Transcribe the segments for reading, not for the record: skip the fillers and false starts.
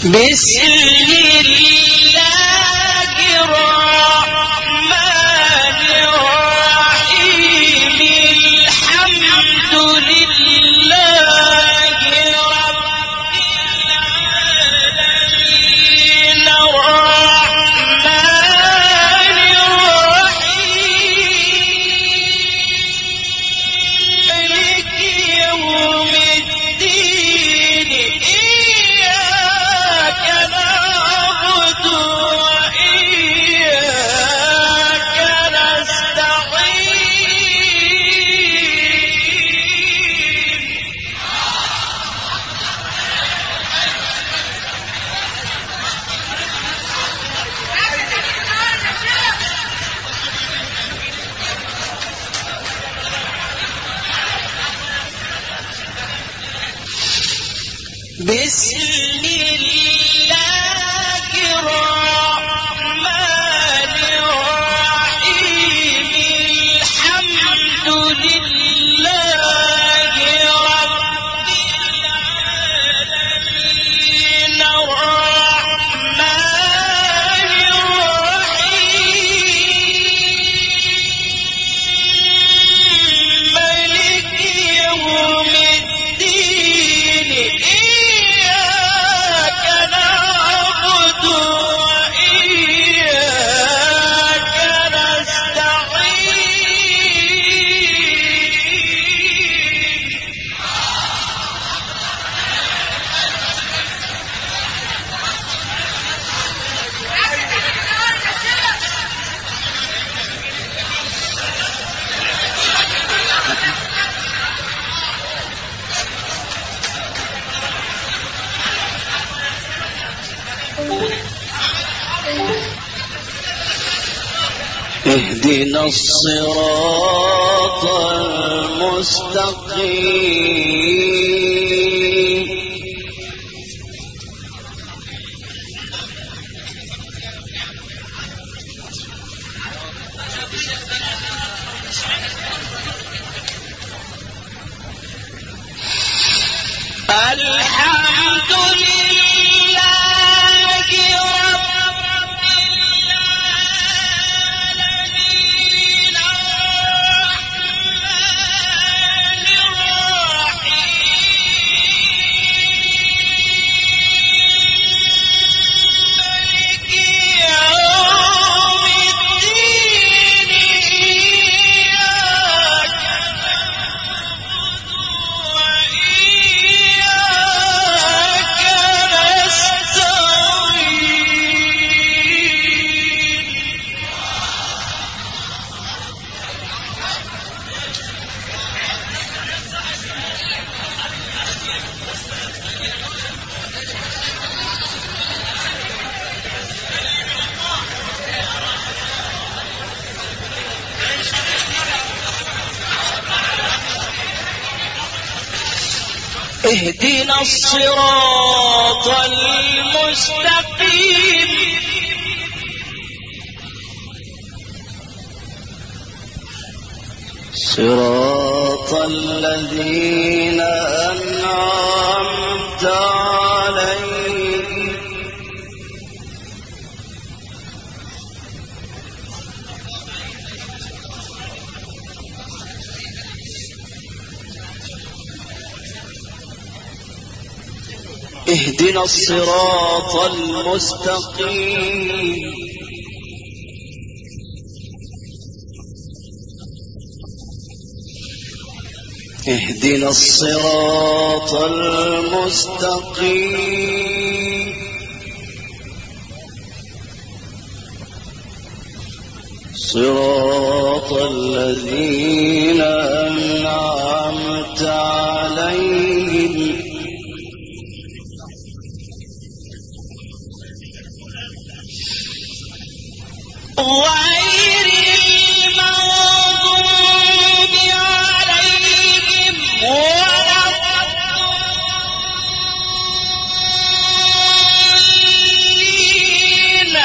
بسم الله الرحمن الرحيم الحمد لله رب العالمين الرحمن الرحيم مالك يوم الدين إياك نعبد وإياك نستعين بسم الله الرحمن الرحيم الحمد لله رب العالمين الرحمن الرحيم مالك يوم الدين إياك نعبد وإياك نستعين اهدنا الصراط المستقيم الحمد لله رب العالمين الرحمن الرحيم مالك يوم الدين إياك نعبد وإياك اهدنا الصراط المستقيم صراط الذين أنعمت عليهم اهدنا الصراط المستقيم اهدنا الصراط المستقيم صراط الذين أنعمت عليهم غير المغضوب عليهم ولا الضالين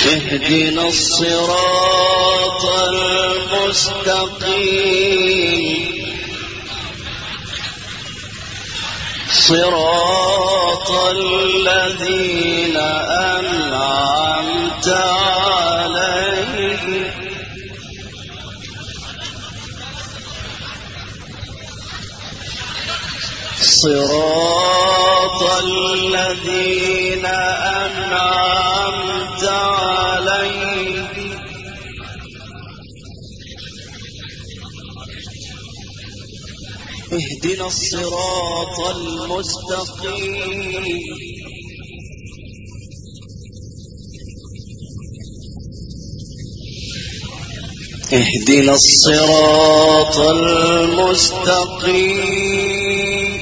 اهدنا الصراط المستقيم صراط الذين أنعمت عليهم صراط الذين أنعمت عليهم اهدنا الصراط المستقيم اهدنا الصراط المستقيم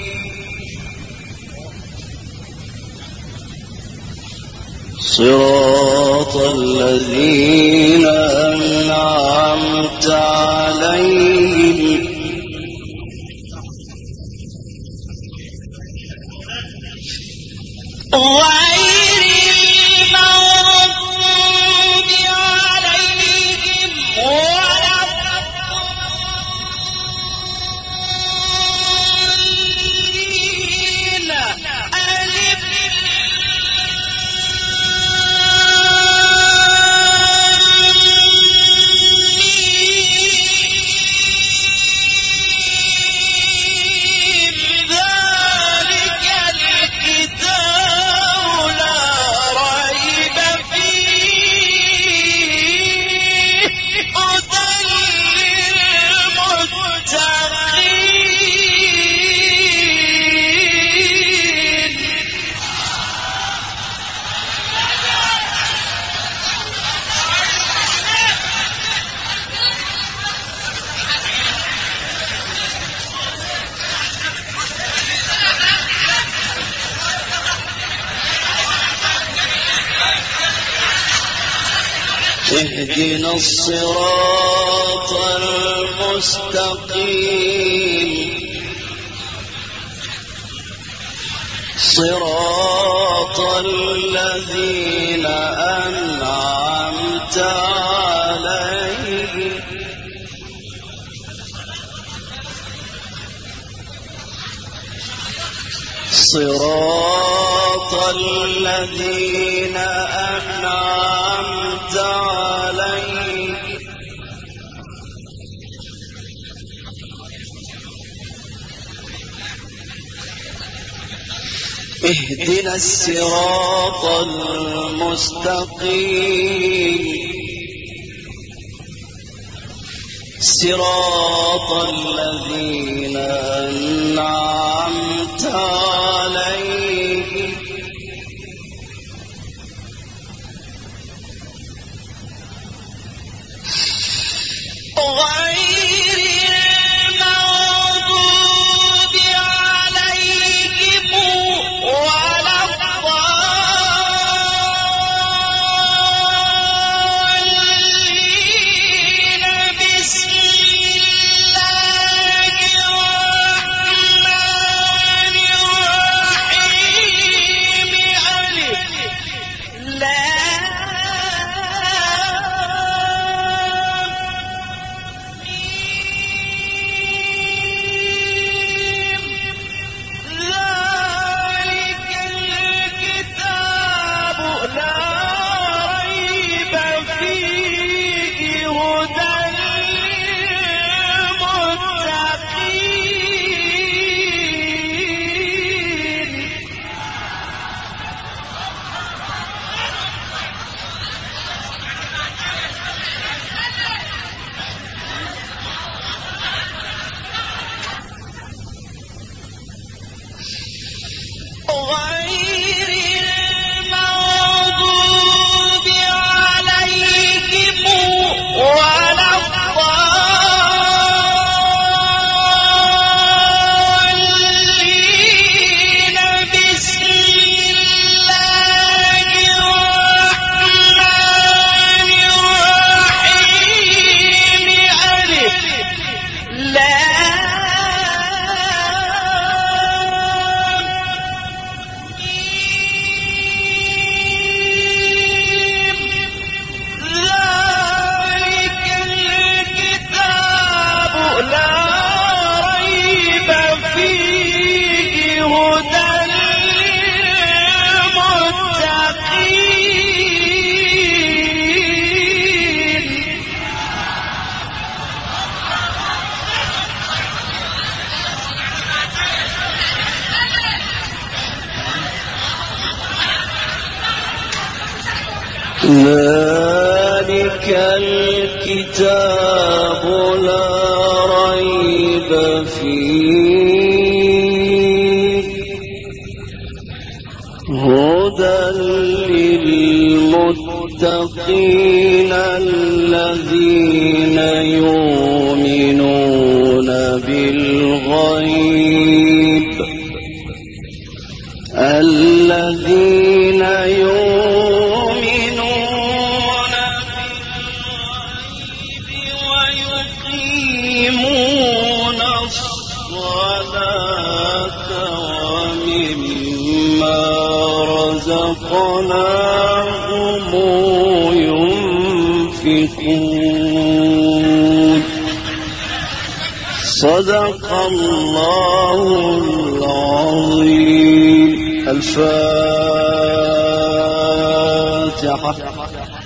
صراط الذين أنعمت عليهم غير المغضوب عليهم ولا الضالين اهدنا الصراط المستقيم صراط الذين أنعمت عليهم صراط الذين أنعمت عليهم اهدنا الصراط المستقيم صراط الذين أنعمت عليهم غير المغضوب عليهم ولا الضالين بسم الله الرحمن الرحيم ذلك الكتاب لا ريب فيه هدى للمتقين الذين يؤمنون بالغيب الذين يؤمنون بالغيب ويقيمون الصلاة ومما رزقناهم ينفقون صدق الله العظيم. الفاتحة.